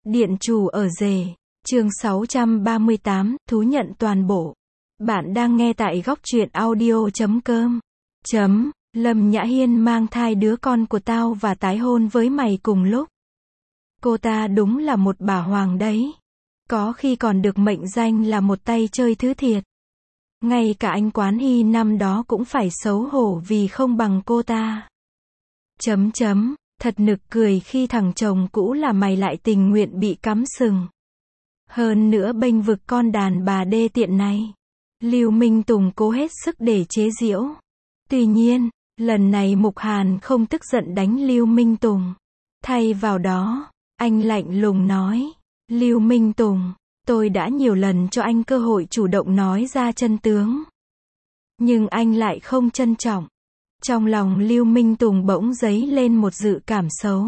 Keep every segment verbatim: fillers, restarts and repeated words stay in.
Điện chủ ở rể, chương sáu trăm ba mươi tám, thú nhận toàn bộ. Bạn đang nghe tại góc truyện audio chấm com. Chấm, Lâm Nhã Hiên mang thai đứa con của tao và tái hôn với mày cùng lúc. Cô ta đúng là một bà hoàng đấy. Có khi còn được mệnh danh là một tay chơi thứ thiệt. Ngay cả anh Quán Hy năm đó cũng phải xấu hổ vì không bằng cô ta. Chấm chấm, thật nực cười khi thằng chồng cũ là mày lại tình nguyện bị cắm sừng. Hơn nữa bênh vực con đàn bà đê tiện này. Lưu Minh Tùng cố hết sức để chế giễu. Tuy nhiên, lần này Mục Hàn không tức giận đánh Lưu Minh Tùng. Thay vào đó, anh lạnh lùng nói, Lưu Minh Tùng, tôi đã nhiều lần cho anh cơ hội chủ động nói ra chân tướng. Nhưng anh lại không trân trọng. Trong lòng Lưu Minh Tùng bỗng dấy lên một dự cảm xấu.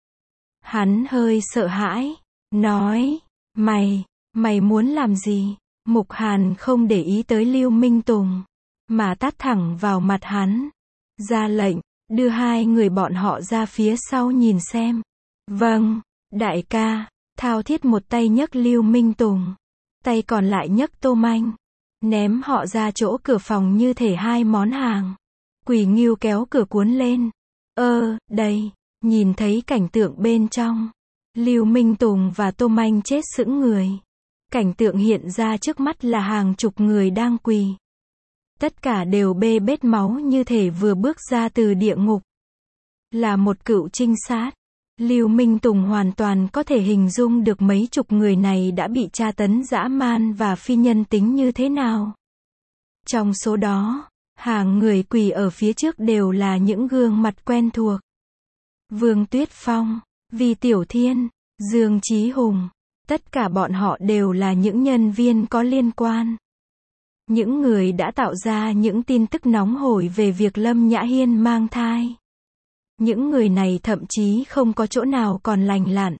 Hắn hơi sợ hãi, nói, mày, mày muốn làm gì? Mục Hàn không để ý tới Lưu Minh Tùng, mà tát thẳng vào mặt hắn. Ra lệnh, đưa hai người bọn họ ra phía sau nhìn xem. Vâng, đại ca. Thao Thiết một tay nhấc Lưu Minh Tùng, tay còn lại nhấc Tô Manh, ném họ ra chỗ cửa phòng như thể hai món hàng. Quỷ Ngưu kéo cửa cuốn lên. Ơ, đây, nhìn thấy cảnh tượng bên trong. Lưu Minh Tùng và Tô Manh chết sững người. Cảnh tượng hiện ra trước mắt là hàng chục người đang quỳ. Tất cả đều bê bết máu như thể vừa bước ra từ địa ngục. Là một cựu trinh sát, Lưu Minh Tùng hoàn toàn có thể hình dung được mấy chục người này đã bị tra tấn dã man và phi nhân tính như thế nào. Trong số đó, hàng người quỳ ở phía trước đều là những gương mặt quen thuộc. Vương Tuyết Phong, Vi Tiểu Thiên, Dương Chí Hùng, tất cả bọn họ đều là những nhân viên có liên quan. Những người đã tạo ra những tin tức nóng hổi về việc Lâm Nhã Hiên mang thai. Những người này thậm chí không có chỗ nào còn lành lặn.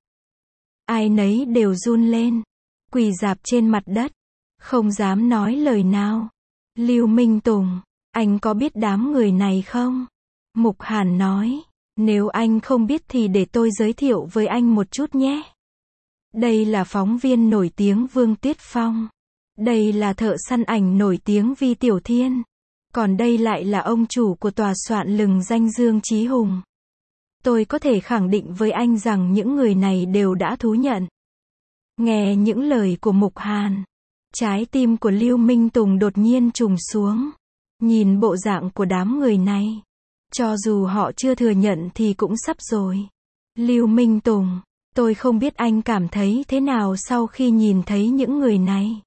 Ai nấy đều run lên, quỳ rạp trên mặt đất, không dám nói lời nào. Lưu Minh Tùng, anh có biết đám người này không? Mục Hàn nói, nếu anh không biết thì để tôi giới thiệu với anh một chút nhé. Đây là phóng viên nổi tiếng Vương Tuyết Phong. Đây là thợ săn ảnh nổi tiếng Vi Tiểu Thiên. Còn đây lại là ông chủ của tòa soạn lừng danh Dương Chí Hùng. Tôi có thể khẳng định với anh rằng những người này đều đã thú nhận. Nghe những lời của Mục Hàn, trái tim của Lưu Minh Tùng đột nhiên trùng xuống. Nhìn bộ dạng của đám người này, cho dù họ chưa thừa nhận thì cũng sắp rồi. Lưu Minh Tùng, tôi không biết anh cảm thấy thế nào sau khi nhìn thấy những người này.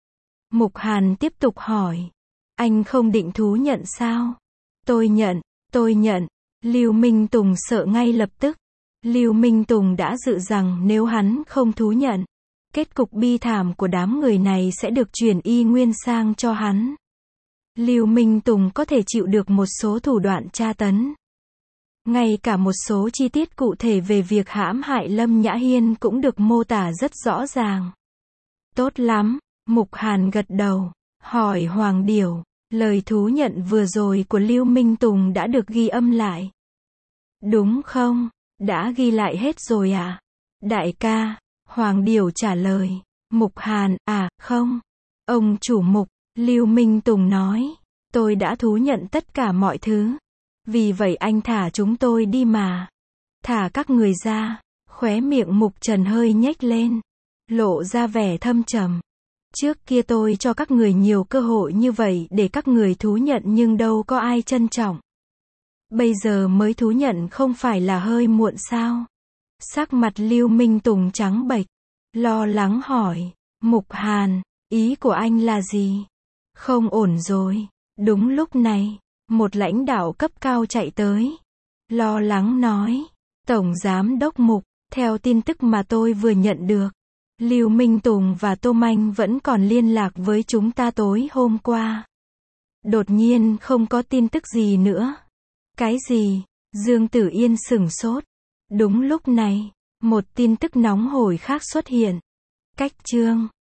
Mục Hàn tiếp tục hỏi, anh không định thú nhận sao? Tôi nhận, tôi nhận. Lưu Minh Tùng sợ ngay lập tức. Lưu Minh Tùng đã dự rằng nếu hắn không thú nhận, kết cục bi thảm của đám người này sẽ được chuyển y nguyên sang cho hắn. Lưu Minh Tùng có thể chịu được một số thủ đoạn tra tấn. Ngay cả một số chi tiết cụ thể về việc hãm hại Lâm Nhã Hiên cũng được mô tả rất rõ ràng. Tốt lắm, Mục Hàn gật đầu, hỏi Hoàng Điểu, lời thú nhận vừa rồi của Lưu Minh Tùng đã được ghi âm lại. Đúng không? Đã ghi lại hết rồi à? Đại ca, Hoàng Điểu trả lời. Mục Hàn, à, không. Ông chủ Mục, Lưu Minh Tùng nói, tôi đã thú nhận tất cả mọi thứ. Vì vậy anh thả chúng tôi đi mà. Thả các người ra. Khóe miệng Mục Trần hơi nhếch lên, lộ ra vẻ thâm trầm. Trước kia tôi cho các người nhiều cơ hội như vậy để các người thú nhận nhưng đâu có ai trân trọng. Bây giờ mới thú nhận không phải là hơi muộn sao? Sắc mặt Lưu Minh Tùng trắng bệch, lo lắng hỏi, Mục Hàn, ý của anh là gì? Không ổn rồi. Đúng lúc này, một lãnh đạo cấp cao chạy tới, lo lắng nói, Tổng Giám đốc Mục, theo tin tức mà tôi vừa nhận được, Lưu Minh Tùng và Tô Manh vẫn còn liên lạc với chúng ta tối hôm qua. Đột nhiên không có tin tức gì nữa. Cái gì? Dương Tử Yên sửng sốt. Đúng lúc này, một tin tức nóng hổi khác xuất hiện. Cách chương